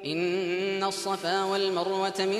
إن الصفا والمروة من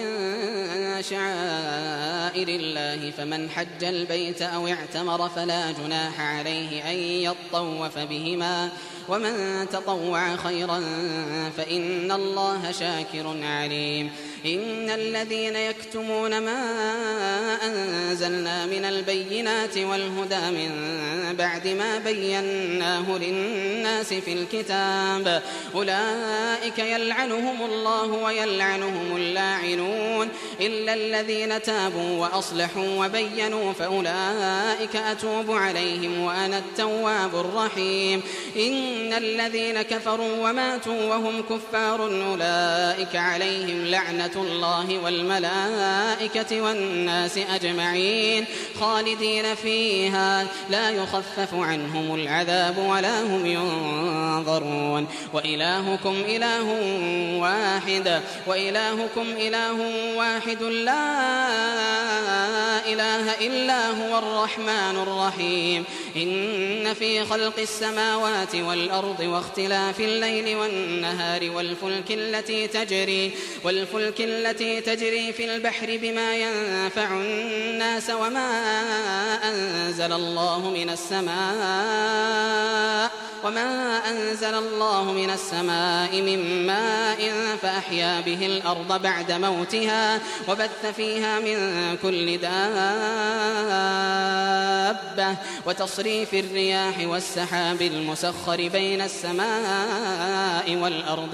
شعائر الله فمن حج البيت أو اعتمر فلا جناح عليه أن يطوف بهما ومن تطوع خيرا فإن الله شاكر عليم إن الذين يكتمون ما أنزلنا من البينات والهدى من بعد ما بيناه للناس في الكتاب أولئك يلعنهم الله ويلعنهم اللاعنون إلا الذين تابوا وأصلحوا وبينوا فأولئك أتوب عليهم وأنا التواب الرحيم إن الذين كفروا وماتوا وهم كفار أولئك عليهم لعنة الله والملائكة والناس أجمعين خالدين فيها لا يخفف عنهم العذاب ولا هم ينظرون وإلهكم إله واحد لا إله إلا هو الرحمن الرحيم إن في خلق السماوات والأرض واختلاف الليل والنهار والفلك التي تجري في البحر بما ينفع الناس وما أنزل الله من السماء من ماء فأحيا به الأرض بعد موتها وبث فيها من كل دابة وتصريف الرياح والسحاب المسخر بين السماء والأرض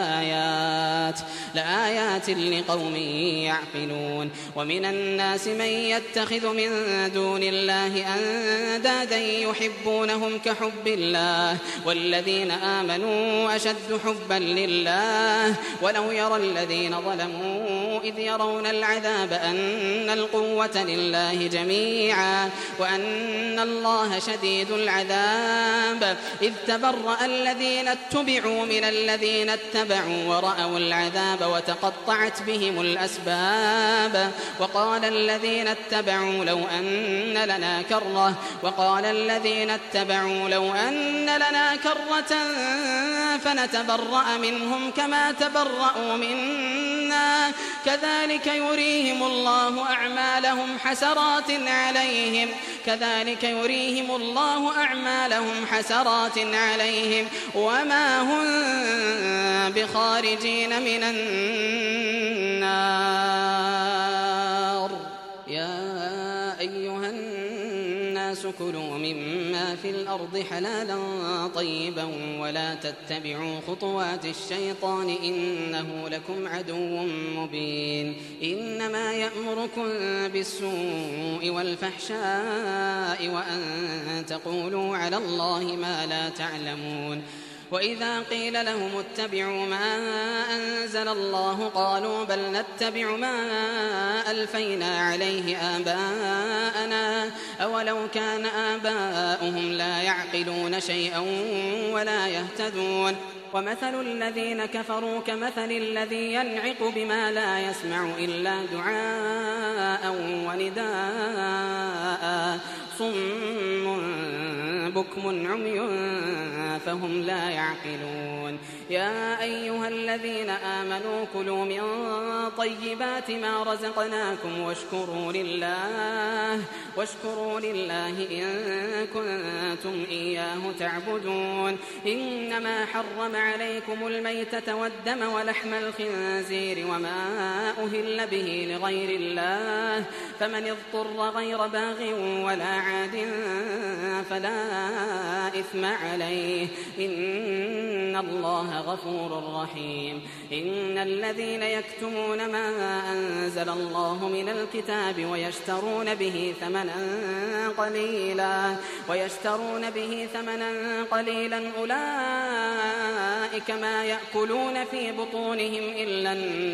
لآيات لقوم يعقلون ومن الناس من يتخذ من دون الله أندادا يحبونهم كحب الله والذين آمنوا أشد حبا لله ولو يرى الذين ظلموا إذ يرون العذاب أن القوة لله جميعا وأن الله شديد العذاب إذ تبرأ الذين اتبعوا من الذين اتبعوا ورأوا العذاب وتقطعت بهم الأسباب وقال الذين اتبعوا لو أن لنا كرة فنتبرأ منهم كما تبرأوا منا كذلك يريهم الله أعمالهم حسرات عليهم وما هم بخارجين من النار يا أيها الناس كلوا مما في الأرض حلالا طيبا ولا تتبعوا خطوات الشيطان إنه لكم عدو مبين إنما يأمركم بالسوء والفحشاء وأن تقولوا على الله ما لا تعلمون وإذا قيل لهم اتبعوا ما أنزل الله قالوا بل نتبع ما ألفينا عليه آباءنا أولو كان آباؤهم لا يعقلون شيئا ولا يهتدون ومثل الذين كفروا كمثل الذي ينعق بما لا يسمع إلا دعاء ونداء صم بكم عمي فهم لا يعقلون يا أيها الذين آمنوا كلوا من طيبات ما رزقناكم واشكروا لله إن كنتم إياه تعبدون إنما حرم عليكم الميتة والدم ولحم الخنزير وما أهل به لغير الله فمن اضطر غير باغ ولا عاد فلا إثم عليه إن الله غفور رحيم إن الذين يكتمون ما أنزل الله من الكتاب ويشترون به ثمنا قليلا أولئك ما يأكلون في بطونهم إلا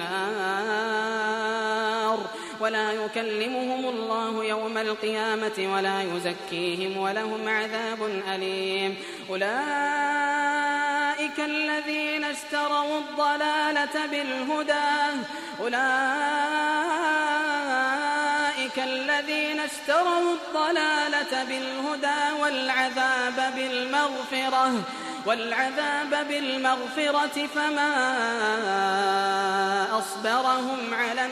النار ولا يكلمهم الله يوم القيامة ولا يزكيهم ولهم عذاب أليم أولئك الذين اشتروا الضلالة بالهدى والعذاب بالمغفرة فما أصبرهم على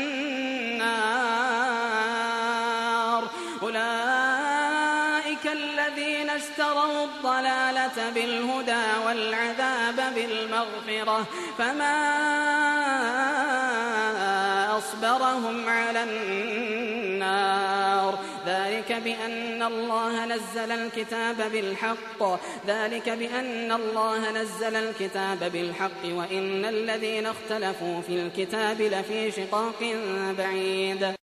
النار. أولئك الذين اشتروا الضلالة بالهدى والعذاب بالمغفرة فما أصبرهم على النار. ذلك بأن الله نزل الكتاب بالحق وإن الذين اختلفوا في الكتاب لفي شقاق بعيد.